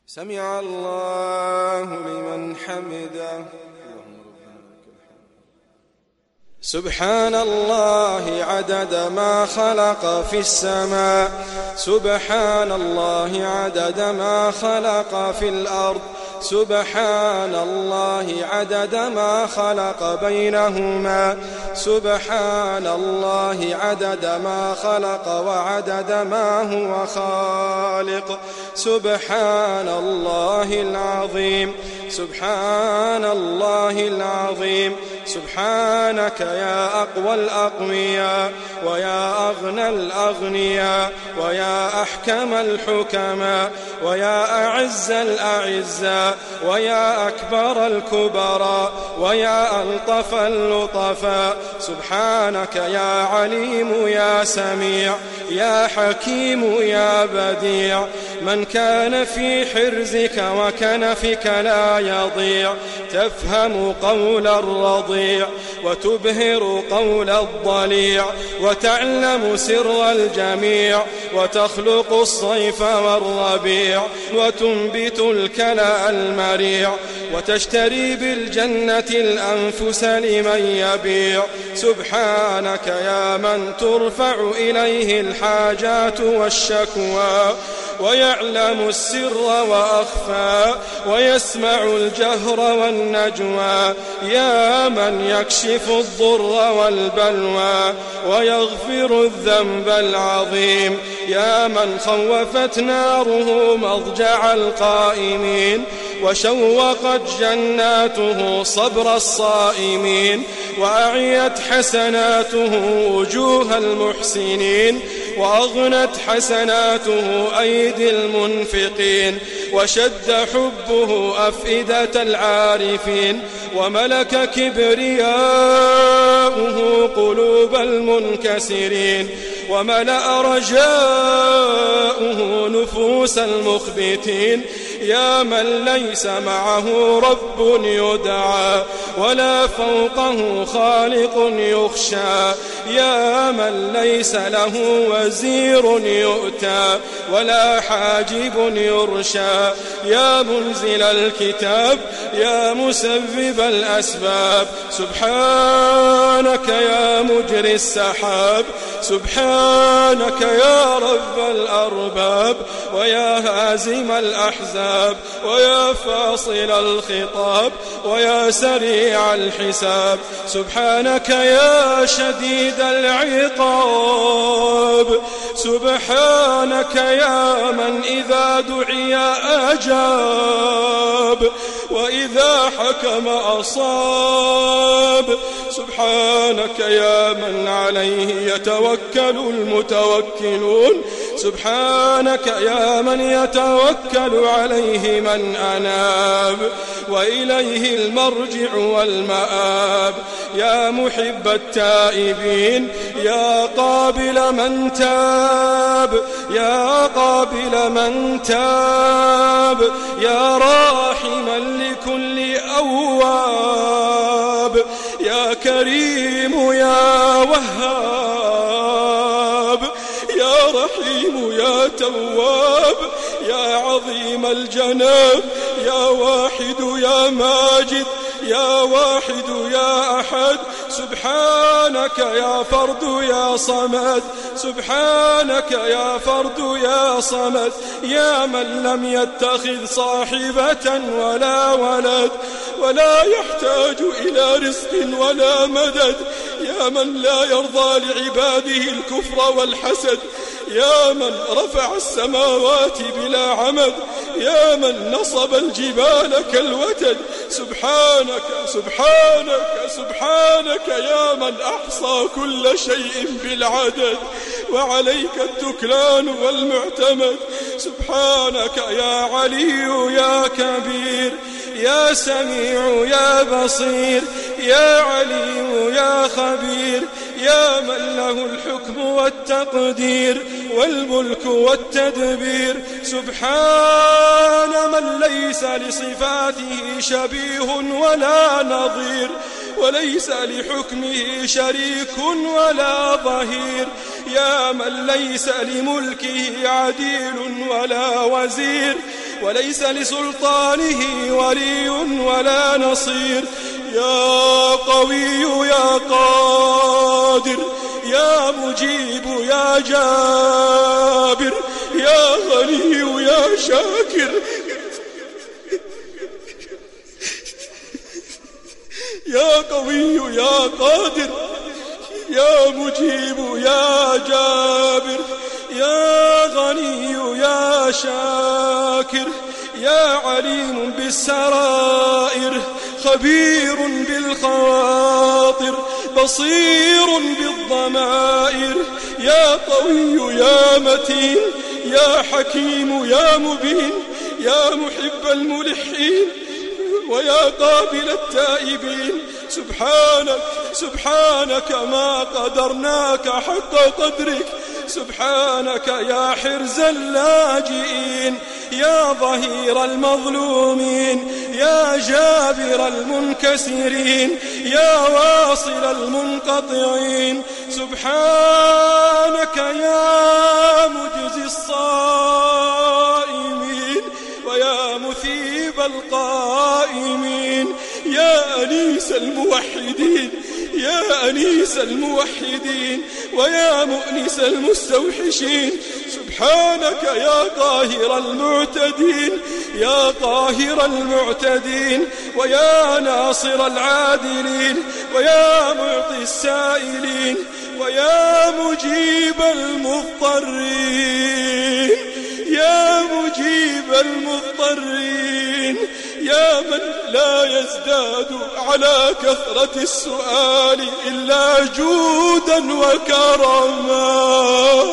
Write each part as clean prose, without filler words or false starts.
سمع الله لمن حمده. سبحان الله عدد ما خلق في السماء، سبحان الله عدد ما خلق في الأرض، سبحان الله عدد ما خلق بينهما، سبحان الله عدد ما خلق وعدد ما هو خالق، سبحان الله العظيم، سبحان الله العظيم. سبحانك يا أقوى الأقوياء ويا أغنى الأغنياء ويا أحكم الحكماء ويا أعز الأعزاء ويا أكبر الكبراء ويا ألطف اللطفاء. سبحانك يا عليم يا سميع يا حكيم يا بديع، من كان في حرزك وكنفك لا يضيع، تفهم قول الرضيع وتبهر قول الضليع، وتعلم سر الجميع، وتخلق الصيف والربيع، وتنبت الكلأ المريع، وتشتري بالجنة الأنفس لمن يبيع. سبحانك يا من ترفع إليه الحاجات والشكوى، ويعلم السر وأخفى، ويسمع الجهر والنجوى، يا من يكشف الضر والبلوى ويغفر الذنب العظيم، يا من خوفت ناره مضجع القائمين، وشوقت جناته صبر الصائمين، وأعيت حسناته وجوه المحسنين، وأغنت حسناته أيدي المنفقين، وشد حبه أفئدة العارفين، وملك كبرياؤه قلوب المنكسرين، وملأ رجاؤه نفوس المخبتين، يا من ليس معه رب يدعى ولا فوقه خالق يخشى، يا من ليس له وزير يؤتى ولا حاجب يرشى، يا منزل الكتاب يا مسبب الأسباب. سبحانك يا مجري السحاب، سبحانك يا رب الأرباب، ويا هازم الأحزاب، ويا فاصل الخطاب، ويا سريع الحساب. سبحانك يا شديد العقاب، سبحانك يا من إذا دعي أجاب وإذا حكم أصاب. سبحانك يا من عليه يتوكل المتوكلون، سبحانك يا من يتوكل عليه من أناب، وإليه المرجع والمآب. يا محب التائبين، يا قابل من تاب، يا قابل من تاب، يا راحما لكل أواب، يا كريم يا وهاب، يا رحيم يا تواب، يا عظيم الجناب، يا واحد يا ماجد، يا واحد يا أحد. سبحانك يا فرد يا صمد، سبحانك يا فرد يا صمد، يا من لم يتخذ صاحبة ولا ولد ولا يحتاج إلى رزق ولا مدد، يا من لا يرضى لعباده الكفر والحسد، يا من رفع السماوات بلا عمد، يا من نصب الجبال كالوتد. سبحانك سبحانك سبحانك يا من أحصى كل شيء بالعدد، وعليك التكلان والمعتمد. سبحانك يا علي يا كبير، يا سميع يا بصير، يا عليم يا خبير، يا من له الحكم والتقدير والملك والتدبير. سبحان من ليس لصفاته شبيه ولا نظير، وليس لحكمه شريك ولا ظهير، يا من ليس لملكه عديل ولا وزير، وليس لسلطانه ولي ولا نصير. يا قوي يا قادر يا مجيب يا جابر يا غني يا شاكر يا قوي يا قادر يا مجيب يا جابر يا غني يا شاكر يا عليم بالسرائر خبير بالخواطر بصير بالضمائر. يا قوي يا متين يا حكيم يا مبين يا محب الملحين ويا قابل التائبين. سبحانك ما قدرناك حق قدرك. سبحانك يا حرز اللاجئين يا ظهير المظلومين يا جابر المنكسرين يا واصل المنقطعين. سبحانك يا مجزي الصائمين ويا مثيب القائمين يا أنيس الموحدين يا أنيس الموحدين ويا مؤنس المستوحشين. سبحانك يا قاهر المعتدين يا قاهر المعتدين ويا ناصر العادلين ويا معطي السائلين ويا مجيب المضطرين يا مجيب المضطرين يا من لا يزداد على كثرة السؤال إلا جودا وكرما.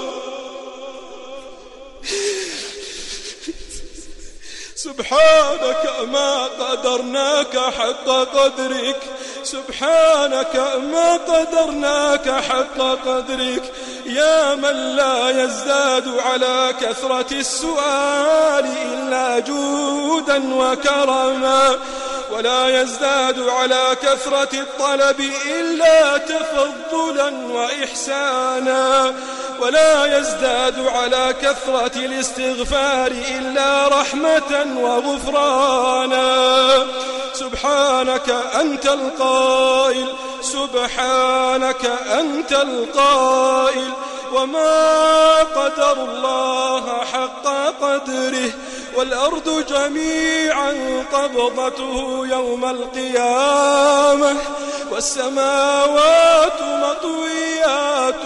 سبحانك ما قدرناك حق قدرك. سبحانك ما قدرناك حق قدرك يا من لا يزداد على كثرة السؤال إلا جودا وكرما ولا يزداد على كثرة الطلب إلا تفضلا وإحسانا ولا يزداد على كثرة الاستغفار إلا رحمة وغفرانا. سبحانك أنت القائل سبحانك أنت القائل وما قدر الله حق قدره والأرض جميعا قبضته يوم القيامة والسماوات مطويات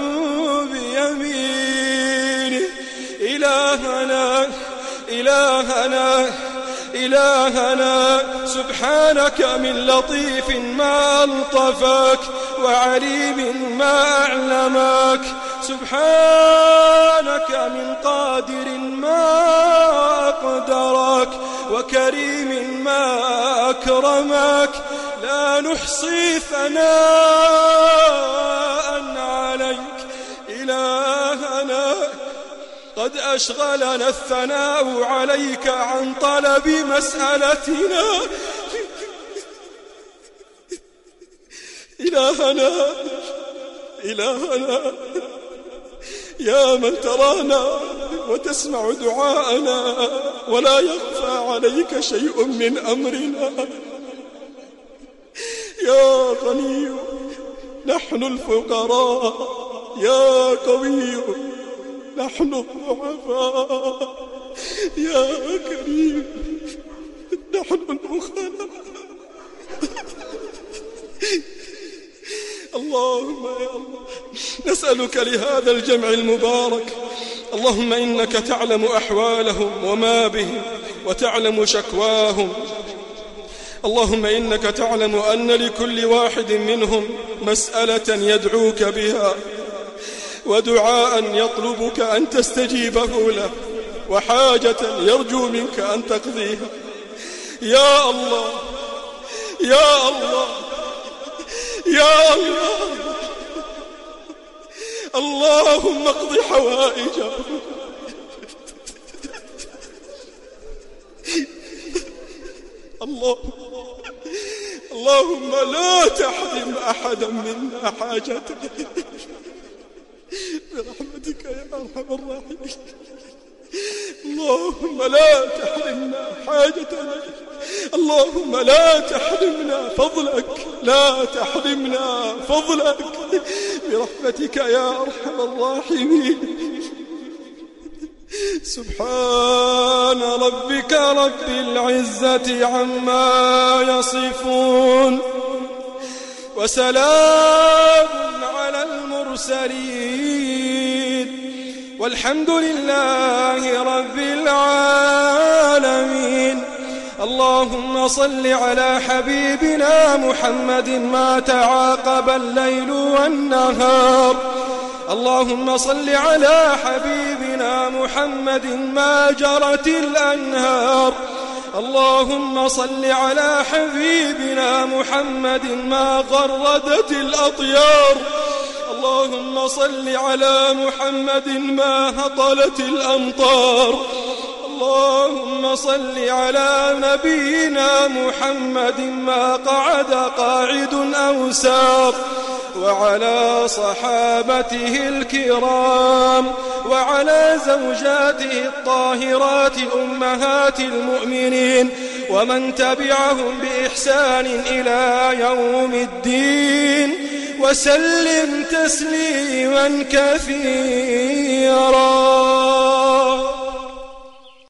بيمينه. إلهنا إلهنا إلهنا سبحانك من لطيف ما ألطفك وعليم ما أعلمك. سبحانك من قادر ما أقدرك وكريم ما أكرمك. لا نحصي ثناء عليك إلهنا قد أشغلنا الثناء عليك عن طلب مسألتنا. إلهنا يا من ترانا وتسمع دعاءنا ولا يخفى عليك شيء من أمرنا. يا غني نحن الفقراء يا قوي نحن الضعفاء يا كريم نحن البخلاء. اللهم يا الله نسألك لهذا الجمع المبارك اللهم إنك تعلم أحوالهم وما بهم وتعلم شكواهم. اللهم إنك تعلم أن لكل واحد منهم مسألة يدعوك بها ودعاء يطلبك أن تستجيبه له وحاجة يرجو منك أن تقضيها. يا الله يا الله يا الله اللهم اقض حوائجهم. اللهم لا تحرم أحدا منا حاجته برحمتك يا أرحم الراحمين. اللهم لا تحرمنا حاجتنا، اللهم لا تحرمنا فضلك، لا تحرمنا فضلك برحمتك يا أرحم الراحمين. سبحان ربك رب العزة عما يصفون، وسلام على المرسلين، والحمد لله رب العالمين. اللهم صل على حبيبنا محمد ما تعاقب الليل والنهار، اللهم صل على حبيبنا محمد ما جرت الأنهار، اللهم صل على حبيبنا محمد ما غردت الأطيار، اللهم صل على محمد ما هطلت الأمطار، اللهم صل على نبينا محمد ما قعد قاعد أو سار، وعلى صحابته الكرام، وعلى زوجاته الطاهرات أمهات المؤمنين، ومن تبعهم بإحسان إلى يوم الدين، وسلم تسليما كثيرا.